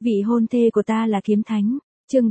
Vị hôn thê của ta là kiếm thánh. Chương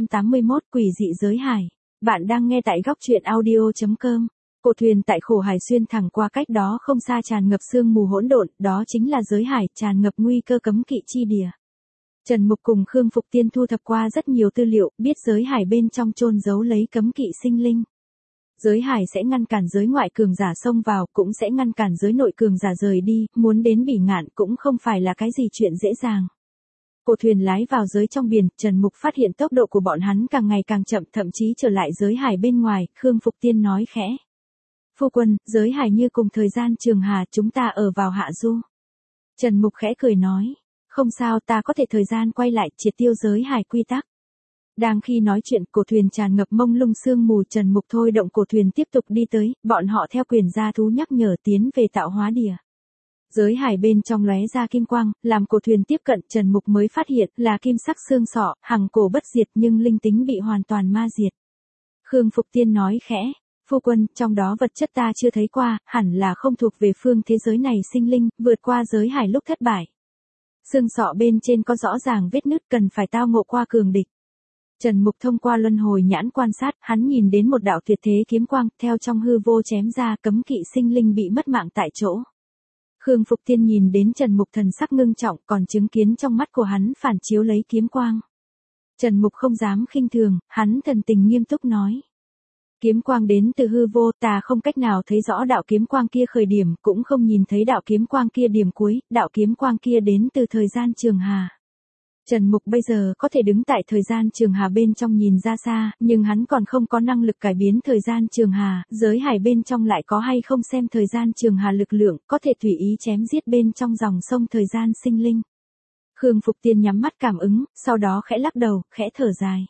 381 Quỷ dị giới hải. Bạn đang nghe tại góc truyện audio.com. Cô thuyền tại khổ hải xuyên thẳng qua cách đó không xa tràn ngập sương mù hỗn độn, đó chính là giới hải, tràn ngập nguy cơ cấm kỵ chi địa. Trần Mục cùng Khương Phục Tiên thu thập qua rất nhiều tư liệu, biết giới hải bên trong chôn giấu lấy cấm kỵ sinh linh. Giới hải sẽ ngăn cản giới ngoại cường giả xông vào, cũng sẽ ngăn cản giới nội cường giả rời đi, muốn đến Bỉ Ngạn cũng không phải là cái gì chuyện dễ dàng. Cô thuyền lái vào giới trong biển, Trần Mục phát hiện tốc độ của bọn hắn càng ngày càng chậm, thậm chí trở lại giới hải bên ngoài, Khương Phục Tiên nói khẽ. Phu quân, giới hải như cùng thời gian Trường Hà, chúng ta ở vào hạ du. Trần Mục khẽ cười nói, không sao, ta có thể thời gian quay lại, triệt tiêu giới hải quy tắc. Đang khi nói chuyện, cổ thuyền tràn ngập mông lung sương mù, Trần Mục thôi động cổ thuyền tiếp tục đi tới, bọn họ theo quyền gia thú nhắc nhở tiến về tạo hóa địa. Giới hải bên trong lóe ra kim quang, làm cổ thuyền tiếp cận, Trần Mục mới phát hiện là kim sắc xương sọ, hằng cổ bất diệt nhưng linh tính bị hoàn toàn ma diệt. Khương Phục Tiên nói khẽ, phu quân, trong đó vật chất ta chưa thấy qua, hẳn là không thuộc về phương thế giới này sinh linh, vượt qua giới hải lúc thất bại. Xương sọ bên trên có rõ ràng vết nứt, cần phải tao ngộ qua cường địch. Trần Mục thông qua luân hồi nhãn quan sát, hắn nhìn đến một đạo tuyệt thế kiếm quang, theo trong hư vô chém ra, cấm kỵ sinh linh bị mất mạng tại chỗ. Khương Phục Tiên nhìn đến Trần Mục thần sắc ngưng trọng, còn chứng kiến trong mắt của hắn phản chiếu lấy kiếm quang. Trần Mục không dám khinh thường, hắn thần tình nghiêm túc nói. Kiếm quang đến từ hư vô, ta không cách nào thấy rõ đạo kiếm quang kia khởi điểm, cũng không nhìn thấy đạo kiếm quang kia điểm cuối, đạo kiếm quang kia đến từ thời gian Trường Hà. Trần Mục bây giờ có thể đứng tại thời gian Trường Hà bên trong nhìn ra xa, nhưng hắn còn không có năng lực cải biến thời gian Trường Hà, giới hải bên trong lại có hay không xem thời gian Trường Hà lực lượng, có thể tùy ý chém giết bên trong dòng sông thời gian sinh linh. Khương Phục Tiên nhắm mắt cảm ứng, sau đó khẽ lắc đầu, khẽ thở dài.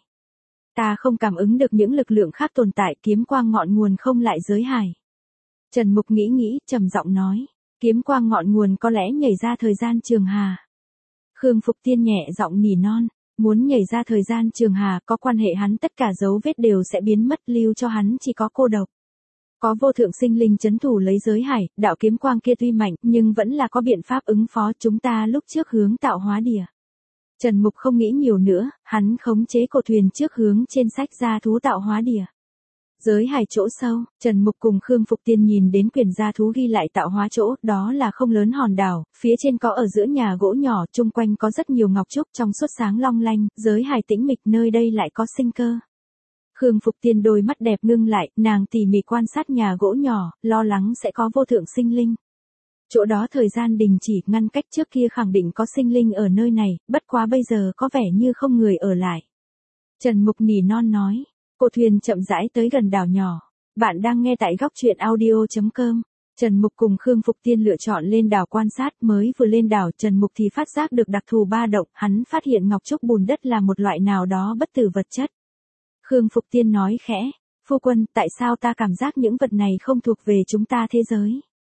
Ta không cảm ứng được những lực lượng khác tồn tại, kiếm quang ngọn nguồn không lại giới hải. Trần Mục nghĩ, trầm giọng nói, kiếm quang ngọn nguồn có lẽ nhảy ra thời gian Trường Hà. Khương Phục Tiên nhẹ giọng nỉ non, muốn nhảy ra thời gian Trường Hà, có quan hệ hắn tất cả dấu vết đều sẽ biến mất, lưu cho hắn chỉ có cô độc. Có vô thượng sinh linh trấn thủ lấy giới hải, đạo kiếm quang kia tuy mạnh, nhưng vẫn là có biện pháp ứng phó, chúng ta lúc trước hướng tạo hóa địa. Trần Mục không nghĩ nhiều nữa, hắn khống chế cổ thuyền trước hướng trên sách gia thú tạo hóa địa. Giới hải chỗ sâu, Trần Mục cùng Khương Phục Tiên nhìn đến quyển gia thú ghi lại tạo hóa chỗ, đó là không lớn hòn đảo, phía trên có ở giữa nhà gỗ nhỏ, chung quanh có rất nhiều ngọc trúc trong suốt sáng long lanh, giới hải tĩnh mịch, nơi đây lại có sinh cơ. Khương Phục Tiên đôi mắt đẹp ngưng lại, nàng tỉ mỉ quan sát nhà gỗ nhỏ, lo lắng sẽ có vô thượng sinh linh. Chỗ đó thời gian đình chỉ, ngăn cách trước kia khẳng định có sinh linh ở nơi này, bất quá bây giờ có vẻ như không người ở lại. Trần Mục nỉ non nói. Cô thuyền chậm rãi tới gần đảo nhỏ. Bạn đang nghe tại góc truyện audio.com. Trần Mục cùng Khương Phục Tiên lựa chọn lên đảo quan sát, mới vừa lên đảo Trần Mục thì phát giác được đặc thù ba động, hắn phát hiện ngọc trúc bùn đất là một loại nào đó bất tử vật chất. Khương Phục Tiên nói khẽ, phu quân, tại sao ta cảm giác những vật này không thuộc về chúng ta thế giới?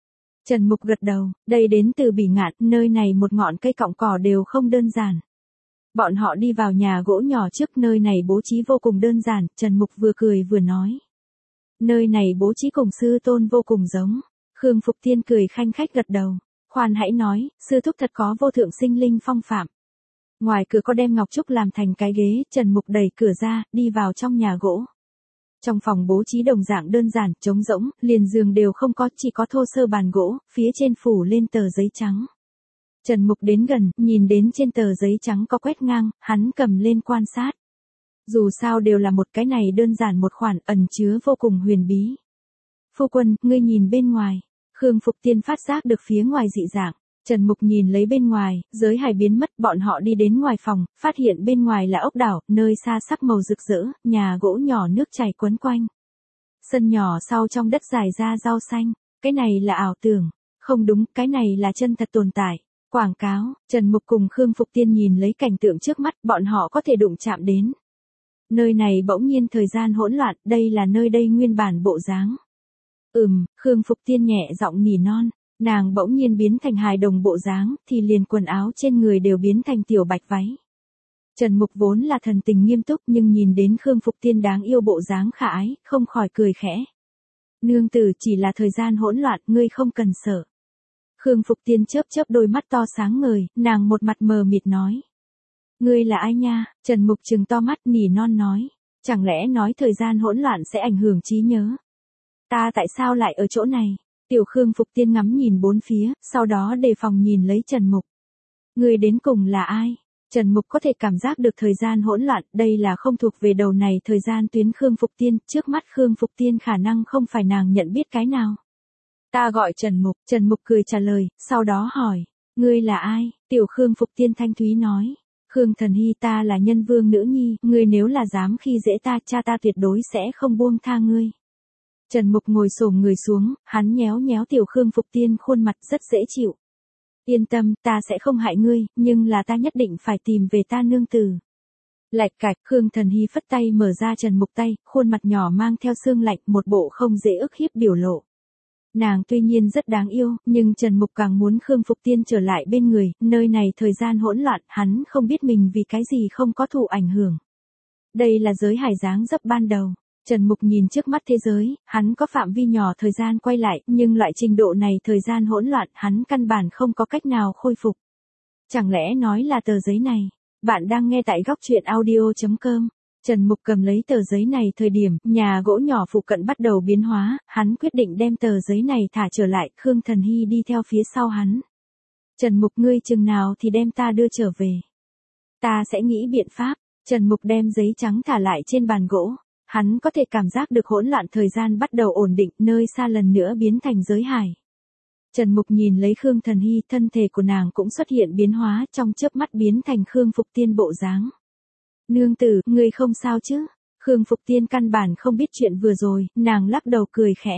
Trần Mục gật đầu, đây đến từ Bỉ Ngạn, nơi này một ngọn cây cọng cỏ đều không đơn giản. Bọn họ đi vào nhà gỗ nhỏ trước, nơi này bố trí vô cùng đơn giản, Trần Mục vừa cười vừa nói. Nơi này bố trí cùng sư tôn vô cùng giống. Khương Phục Tiên cười khanh khách gật đầu. Khoan hãy nói, sư thúc thật có vô thượng sinh linh phong phạm. Ngoài cửa có đem ngọc trúc làm thành cái ghế, Trần Mục đẩy cửa ra, đi vào trong nhà gỗ. Trong phòng bố trí đồng dạng đơn giản, trống rỗng, liền giường đều không có, chỉ có thô sơ bàn gỗ, phía trên phủ lên tờ giấy trắng. Trần Mục đến gần, nhìn đến trên tờ giấy trắng có quét ngang, hắn cầm lên quan sát. Dù sao đều là một cái này đơn giản một khoản, ẩn chứa vô cùng huyền bí. Phu quân, ngươi nhìn bên ngoài. Khương Phục Tiên phát giác được phía ngoài dị dạng. Trần Mục nhìn lấy bên ngoài, giới hải biến mất, bọn họ đi đến ngoài phòng, phát hiện bên ngoài là ốc đảo, nơi xa sắc màu rực rỡ, nhà gỗ nhỏ nước chảy quấn quanh. Sân nhỏ sau trong đất dài ra rau xanh, cái này là ảo tưởng. Không đúng, cái này là chân thật tồn tại. Quảng cáo, Trần Mục cùng Khương Phục Tiên nhìn lấy cảnh tượng trước mắt, bọn họ có thể đụng chạm đến. Nơi này bỗng nhiên thời gian hỗn loạn, đây là nơi đây nguyên bản bộ dáng. Khương Phục Tiên nhẹ giọng nỉ non, nàng bỗng nhiên biến thành hài đồng bộ dáng, thì liền quần áo trên người đều biến thành tiểu bạch váy. Trần Mục vốn là thần tình nghiêm túc nhưng nhìn đến Khương Phục Tiên đáng yêu bộ dáng khả ái, không khỏi cười khẽ. Nương tử, chỉ là thời gian hỗn loạn, ngươi không cần sợ. Khương Phục Tiên chớp chớp đôi mắt to sáng ngời, nàng một mặt mờ mịt nói. Ngươi là ai nha? Trần Mục trừng to mắt nỉ non nói. Chẳng lẽ nói thời gian hỗn loạn sẽ ảnh hưởng trí nhớ? Ta tại sao lại ở chỗ này? Tiểu Khương Phục Tiên ngắm nhìn bốn phía, sau đó đề phòng nhìn lấy Trần Mục. Ngươi đến cùng là ai? Trần Mục có thể cảm giác được thời gian hỗn loạn, đây là không thuộc về đầu này thời gian tuyến Khương Phục Tiên, trước mắt Khương Phục Tiên khả năng không phải nàng nhận biết cái nào. Ta gọi Trần Mục cười trả lời, sau đó hỏi, ngươi là ai? Tiểu Khương Phục Tiên thanh thúy nói, Khương Thần Hy ta là Nhân Vương nữ nhi, ngươi nếu là dám khi dễ ta, cha ta tuyệt đối sẽ không buông tha ngươi. Trần Mục ngồi xổm người xuống, hắn nhéo nhéo Tiểu Khương Phục Tiên khuôn mặt rất dễ chịu. Yên tâm, ta sẽ không hại ngươi, nhưng là ta nhất định phải tìm về ta nương tử. Lạch cạch, Khương Thần Hy phất tay mở ra Trần Mục tay, khuôn mặt nhỏ mang theo sương lạnh, một bộ không dễ ức hiếp biểu lộ. Nàng tuy nhiên rất đáng yêu, nhưng Trần Mục càng muốn Khương Phục Tiên trở lại bên người, nơi này thời gian hỗn loạn, hắn không biết mình vì cái gì không có thụ ảnh hưởng. Đây là giới hải dáng dấp ban đầu. Trần Mục nhìn trước mắt thế giới, hắn có phạm vi nhỏ thời gian quay lại, nhưng loại trình độ này thời gian hỗn loạn, hắn căn bản không có cách nào khôi phục. Chẳng lẽ nói là tờ giấy này? Bạn đang nghe tại góc truyện audio.com. Trần Mục cầm lấy tờ giấy này thời điểm, nhà gỗ nhỏ phụ cận bắt đầu biến hóa, hắn quyết định đem tờ giấy này thả trở lại, Khương Thần Hy đi theo phía sau hắn. Trần Mục ngươi chừng nào thì đem ta đưa trở về. Ta sẽ nghĩ biện pháp. Trần Mục đem giấy trắng thả lại trên bàn gỗ. Hắn có thể cảm giác được hỗn loạn thời gian bắt đầu ổn định, nơi xa lần nữa biến thành giới hải. Trần Mục nhìn lấy Khương Thần Hy, thân thể của nàng cũng xuất hiện biến hóa, trong chớp mắt biến thành Khương Phục Tiên bộ dáng. Nương tử, ngươi không sao chứ? Khương Phục Tiên căn bản không biết chuyện vừa rồi, nàng lắc đầu cười khẽ.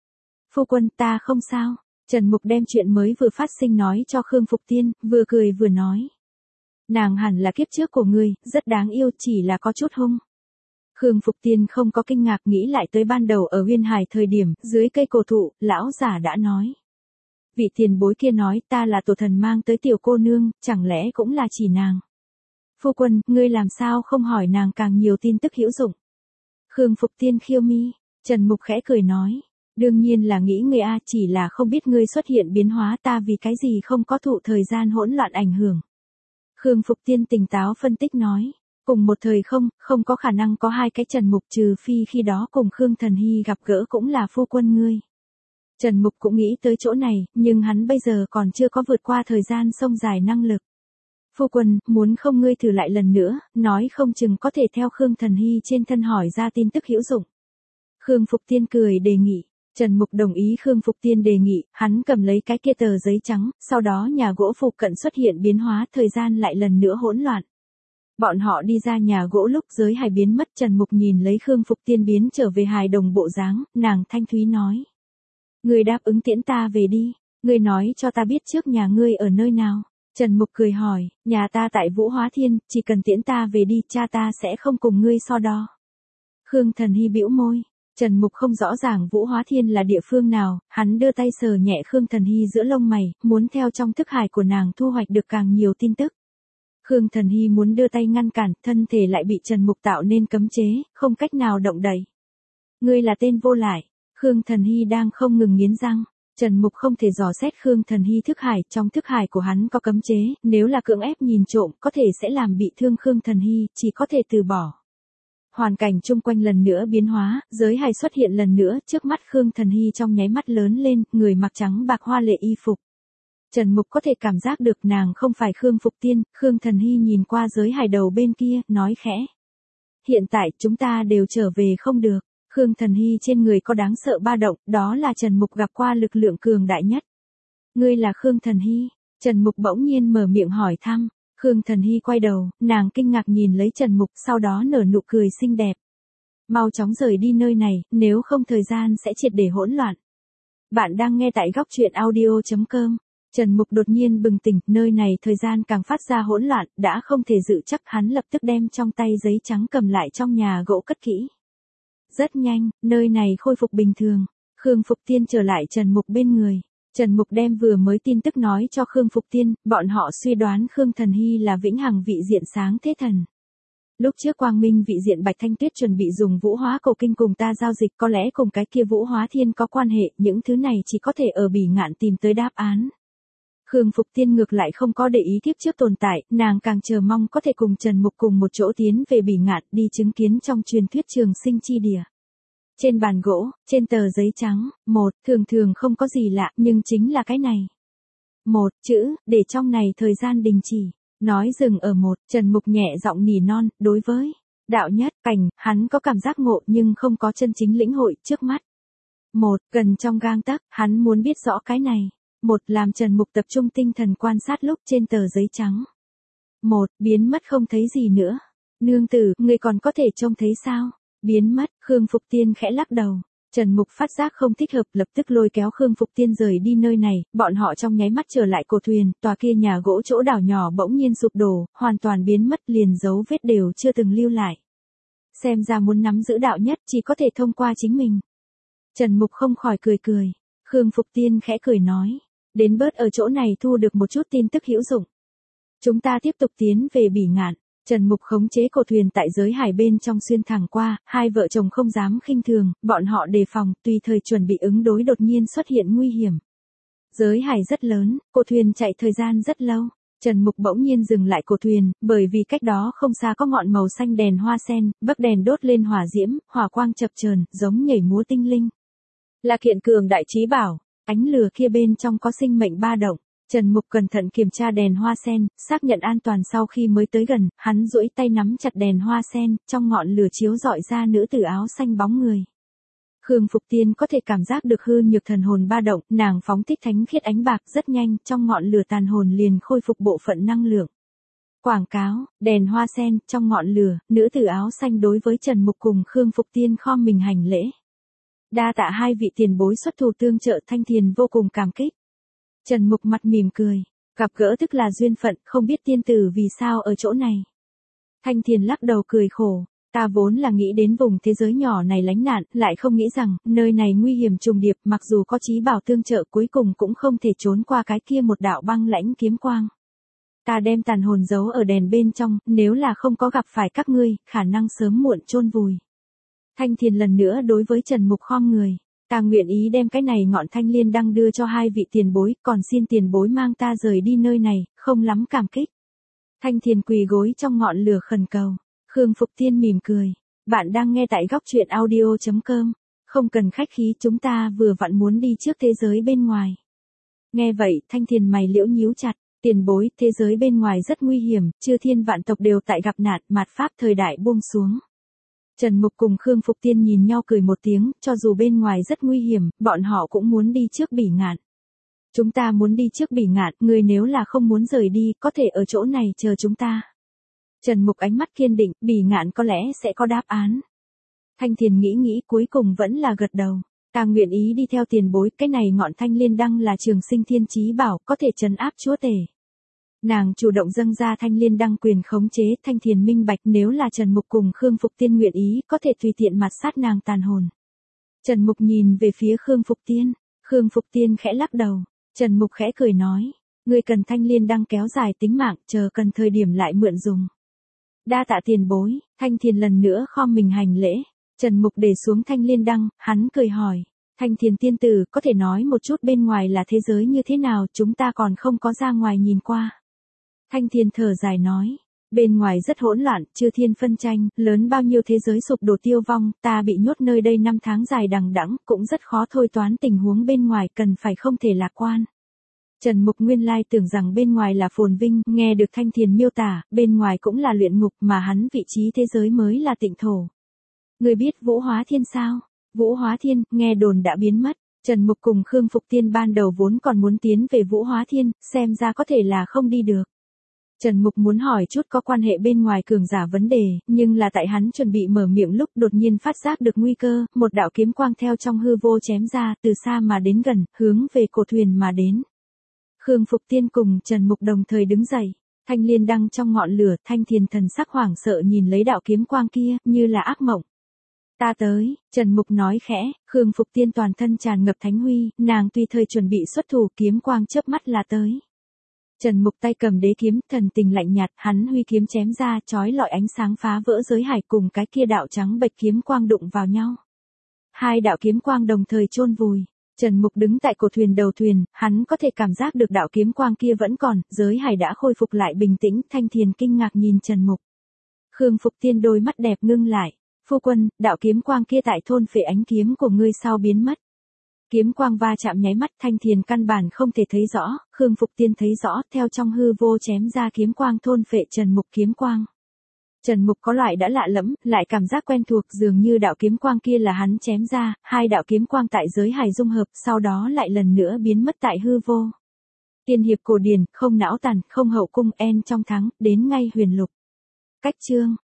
Phu quân, ta không sao. Trần Mục đem chuyện mới vừa phát sinh nói cho Khương Phục Tiên, vừa cười vừa nói. Nàng hẳn là kiếp trước của ngươi, rất đáng yêu, chỉ là có chút hung. Khương Phục Tiên không có kinh ngạc, nghĩ lại tới ban đầu ở Huyên Hải thời điểm, dưới cây cổ thụ, lão giả đã nói. Vị tiền bối kia nói ta là tổ thần mang tới tiểu cô nương, chẳng lẽ cũng là chỉ nàng. Phu quân, ngươi làm sao không hỏi nàng càng nhiều tin tức hữu dụng. Khương Phục Tiên khiêu mi, Trần Mục khẽ cười nói. Đương nhiên là nghĩ ngươi a, chỉ là không biết ngươi xuất hiện biến hóa ta vì cái gì không có thụ thời gian hỗn loạn ảnh hưởng. Khương Phục Tiên tỉnh táo phân tích nói. Cùng một thời không có khả năng có hai cái Trần Mục, trừ phi khi đó cùng Khương Thần Hy gặp gỡ cũng là phu quân ngươi. Trần Mục cũng nghĩ tới chỗ này, nhưng hắn bây giờ còn chưa có vượt qua thời gian sông dài năng lực. Phu quân, muốn không ngươi thử lại lần nữa, nói không chừng có thể theo Khương Thần Hy trên thân hỏi ra tin tức hữu dụng. Khương Phục Tiên cười đề nghị. Trần Mục đồng ý Khương Phục Tiên đề nghị, hắn cầm lấy cái kia tờ giấy trắng, sau đó nhà gỗ phụ cận xuất hiện biến hóa, thời gian lại lần nữa hỗn loạn. Bọn họ đi ra nhà gỗ lúc giới hải biến mất, Trần Mục nhìn lấy Khương Phục Tiên biến trở về hài đồng bộ dáng, nàng thanh thúy nói. Ngươi đáp ứng tiễn ta về đi, ngươi nói cho ta biết trước nhà ngươi ở nơi nào. Trần Mục cười hỏi, nhà ta tại Vũ Hóa Thiên, chỉ cần tiễn ta về đi, cha ta sẽ không cùng ngươi so đo. Khương Thần Hy bĩu môi. Trần Mục không rõ ràng Vũ Hóa Thiên là địa phương nào, hắn đưa tay sờ nhẹ Khương Thần Hy giữa lông mày, muốn theo trong thức hải của nàng thu hoạch được càng nhiều tin tức. Khương Thần Hy muốn đưa tay ngăn cản, thân thể lại bị Trần Mục tạo nên cấm chế, không cách nào động đậy. Ngươi là tên vô lại. Khương Thần Hy đang không ngừng nghiến răng. Trần Mục không thể dò xét Khương Thần Hy thức hải, trong thức hải của hắn có cấm chế, nếu là cưỡng ép nhìn trộm, có thể sẽ làm bị thương Khương Thần Hy, chỉ có thể từ bỏ. Hoàn cảnh chung quanh lần nữa biến hóa, giới hải xuất hiện lần nữa, trước mắt Khương Thần Hy trong nháy mắt lớn lên, người mặc trắng bạc hoa lệ y phục. Trần Mục có thể cảm giác được nàng không phải Khương Phục Tiên, Khương Thần Hy nhìn qua giới hải đầu bên kia, nói khẽ. Hiện tại chúng ta đều trở về không được. Khương Thần Hy trên người có đáng sợ ba động, đó là Trần Mục gặp qua lực lượng cường đại nhất. Ngươi là Khương Thần Hy? Trần Mục bỗng nhiên mở miệng hỏi thăm. Khương Thần Hy quay đầu, nàng kinh ngạc nhìn lấy Trần Mục, sau đó nở nụ cười xinh đẹp. Mau chóng rời đi nơi này, nếu không thời gian sẽ triệt để hỗn loạn. Bạn đang nghe tại góc truyện audio.com. Trần Mục đột nhiên bừng tỉnh, nơi này thời gian càng phát ra hỗn loạn, đã không thể dự chắc, hắn lập tức đem trong tay giấy trắng cầm lại trong nhà gỗ cất kỹ. Rất nhanh, nơi này khôi phục bình thường. Khương Phục Tiên trở lại Trần Mục bên người. Trần Mục đem vừa mới tin tức nói cho Khương Phục Tiên, bọn họ suy đoán Khương Thần Hy là vĩnh hằng vị diện sáng thế thần. Lúc trước Quang Minh vị diện Bạch Thanh Tuyết chuẩn bị dùng Vũ Hóa Cổ Kinh cùng ta giao dịch, có lẽ cùng cái kia Vũ Hóa Thiên có quan hệ, những thứ này chỉ có thể ở Bỉ Ngạn tìm tới đáp án. Khương Phục Tiên ngược lại không có để ý kiếp trước tồn tại, nàng càng chờ mong có thể cùng Trần Mục cùng một chỗ tiến về Bỉ Ngạn đi chứng kiến trong truyền thuyết trường sinh chi địa. Trên bàn gỗ, trên tờ giấy trắng, một, thường thường không có gì lạ, nhưng chính là cái này. Một chữ, để trong này thời gian đình chỉ. Nói dừng ở một, Trần Mục nhẹ giọng nỉ non, đối với đạo nhất, cảnh, hắn có cảm giác ngộ nhưng không có chân chính lĩnh hội trước mắt. Một, gần trong gang tấc, hắn muốn biết rõ cái này. Một, làm Trần Mục tập trung tinh thần quan sát lúc trên tờ giấy trắng. Một, biến mất không thấy gì nữa. Nương tử, ngươi còn có thể trông thấy sao? Biến mất, Khương Phục Tiên khẽ lắc đầu. Trần Mục phát giác không thích hợp, lập tức lôi kéo Khương Phục Tiên rời đi nơi này, bọn họ trong nháy mắt trở lại cổ thuyền, tòa kia nhà gỗ chỗ đảo nhỏ bỗng nhiên sụp đổ, hoàn toàn biến mất, liền dấu vết đều chưa từng lưu lại. Xem ra muốn nắm giữ đạo nhất chỉ có thể thông qua chính mình. Trần Mục không khỏi cười cười. Khương Phục Tiên khẽ cười nói, đến bớt ở chỗ này thu được một chút tin tức hữu dụng. Chúng ta tiếp tục tiến về Bỉ Ngạn. Trần Mục khống chế cổ thuyền tại giới hải bên trong xuyên thẳng qua, hai vợ chồng không dám khinh thường, bọn họ đề phòng, tùy thời chuẩn bị ứng đối đột nhiên xuất hiện nguy hiểm. Giới hải rất lớn, cổ thuyền chạy thời gian rất lâu. Trần Mục bỗng nhiên dừng lại cổ thuyền, bởi vì cách đó không xa có ngọn màu xanh đèn hoa sen, bấc đèn đốt lên hỏa diễm, hỏa quang chập chờn, giống nhảy múa tinh linh. Là kiện cường đại chí bảo, ánh lửa kia bên trong có sinh mệnh ba động. Trần Mục cẩn thận kiểm tra đèn hoa sen, xác nhận an toàn sau khi mới tới gần, hắn duỗi tay nắm chặt đèn hoa sen, trong ngọn lửa chiếu rọi ra nữ tử áo xanh bóng người. Khương Phục Tiên có thể cảm giác được hư nhược thần hồn ba động, nàng phóng thích thánh khiết ánh bạc rất nhanh, trong ngọn lửa tàn hồn liền khôi phục bộ phận năng lượng. Quảng cáo, đèn hoa sen, trong ngọn lửa, nữ tử áo xanh đối với Trần Mục cùng Khương Phục Tiên khom mình hành lễ. Đa tạ hai vị tiền bối xuất thủ tương trợ, Thanh Thiền vô cùng cảm kích. Trần Mục mặt mỉm cười, gặp gỡ tức là duyên phận, không biết tiên tử vì sao ở chỗ này. Thanh Thiền lắc đầu cười khổ, ta vốn là nghĩ đến vùng thế giới nhỏ này lánh nạn, lại không nghĩ rằng, nơi này nguy hiểm trùng điệp, mặc dù có chí bảo tương trợ cuối cùng cũng không thể trốn qua cái kia một đạo băng lãnh kiếm quang. Ta đem tàn hồn giấu ở đèn bên trong, nếu là không có gặp phải các ngươi, khả năng sớm muộn chôn vùi. Thanh Thiền lần nữa đối với Trần Mục khom người. Ta nguyện ý đem cái này ngọn thanh liên đăng đưa cho hai vị tiền bối, còn xin tiền bối mang ta rời đi nơi này, không lắm cảm kích. Thanh Thiền quỳ gối trong ngọn lửa khẩn cầu. Khương Phục Tiên mỉm cười. Bạn đang nghe tại góc truyện audio.com. Không cần khách khí, chúng ta vừa vặn muốn đi trước thế giới bên ngoài. Nghe vậy, Thanh Thiền mày liễu nhíu chặt. Tiền bối, thế giới bên ngoài rất nguy hiểm, chư thiên vạn tộc đều tại gặp nạn, mạt pháp thời đại buông xuống. Trần Mục cùng Khương Phục Tiên nhìn nhau cười một tiếng, cho dù bên ngoài rất nguy hiểm, bọn họ cũng muốn đi trước Bỉ Ngạn. Chúng ta muốn đi trước Bỉ Ngạn, người nếu là không muốn rời đi, có thể ở chỗ này chờ chúng ta. Trần Mục ánh mắt kiên định, Bỉ Ngạn có lẽ sẽ có đáp án. Thanh Thiền nghĩ cuối cùng vẫn là gật đầu. Ta nguyện ý đi theo tiền bối, cái này ngọn thanh liên đăng là trường sinh thiên chí bảo, có thể trấn áp chúa tể. Nàng chủ động dâng ra thanh liên đăng quyền khống chế. Thanh Thiền minh bạch, nếu là Trần Mục cùng Khương Phục Tiên nguyện ý, có thể tùy tiện mạt sát nàng tàn hồn. Trần Mục nhìn về phía Khương Phục Tiên. Khương Phục Tiên khẽ lắc đầu. Trần Mục khẽ cười nói, ngươi cần thanh liên đăng kéo dài tính mạng, chờ cần thời điểm lại mượn dùng. Đa tạ tiền bối. Thanh Thiền lần nữa khom mình hành lễ. Trần Mục để xuống thanh liên đăng, hắn cười hỏi, Thanh Thiền tiên tử, có thể nói một chút bên ngoài là thế giới như thế nào, chúng ta còn không có ra ngoài nhìn qua. Thanh Thiền thở dài nói, bên ngoài rất hỗn loạn, chư thiên phân tranh, lớn bao nhiêu thế giới sụp đổ tiêu vong, ta bị nhốt nơi đây 5 tháng dài đằng đẵng, cũng rất khó thôi toán tình huống bên ngoài, cần phải không thể lạc quan. Trần Mục nguyên lai tưởng rằng bên ngoài là phồn vinh, nghe được Thanh Thiền miêu tả, bên ngoài cũng là luyện ngục, mà hắn vị trí thế giới mới là tịnh thổ. Người biết Vũ Hóa Thiên sao? Vũ Hóa Thiên, nghe đồn đã biến mất. Trần Mục cùng Khương Phục Tiên ban đầu vốn còn muốn tiến về Vũ Hóa Thiên, xem ra có thể là không đi được. Trần Mục muốn hỏi chút có quan hệ bên ngoài cường giả vấn đề, nhưng là tại hắn chuẩn bị mở miệng lúc đột nhiên phát giác được nguy cơ, một đạo kiếm quang theo trong hư vô chém ra, từ xa mà đến gần, hướng về cổ thuyền mà đến. Khương Phục Tiên cùng Trần Mục đồng thời đứng dậy, thanh liên đăng trong ngọn lửa, Thanh Thiền thần sắc hoảng sợ nhìn lấy đạo kiếm quang kia, như là ác mộng. Ta tới, Trần Mục nói khẽ. Khương Phục Tiên toàn thân tràn ngập thánh huy, nàng tùy thời chuẩn bị xuất thủ, kiếm quang chớp mắt là tới. Trần Mục tay cầm đế kiếm, thần tình lạnh nhạt, hắn huy kiếm chém ra, chói lọi ánh sáng phá vỡ giới hải, cùng cái kia đạo trắng bệch kiếm quang đụng vào nhau. Hai đạo kiếm quang đồng thời chôn vùi. Trần Mục đứng tại cổ thuyền đầu thuyền, hắn có thể cảm giác được đạo kiếm quang kia vẫn còn, giới hải đã khôi phục lại bình tĩnh, Thanh Thiền kinh ngạc nhìn Trần Mục. Khương Phục Tiên đôi mắt đẹp ngưng lại, phu quân, đạo kiếm quang kia tại thôn phệ ánh kiếm của ngươi sao biến mất. Kiếm quang va chạm nháy mắt, Thanh Thiền căn bản không thể thấy rõ, Khương Phục Tiên thấy rõ, theo trong hư vô chém ra kiếm quang thôn phệ Trần Mục kiếm quang. Trần Mục có loại đã lạ lẫm, lại cảm giác quen thuộc, dường như đạo kiếm quang kia là hắn chém ra, hai đạo kiếm quang tại giới hải dung hợp, sau đó lại lần nữa biến mất tại hư vô. Tiên hiệp cổ điển, không não tàn, không hậu cung, en trong thắng, đến ngay huyền lục. Cách chương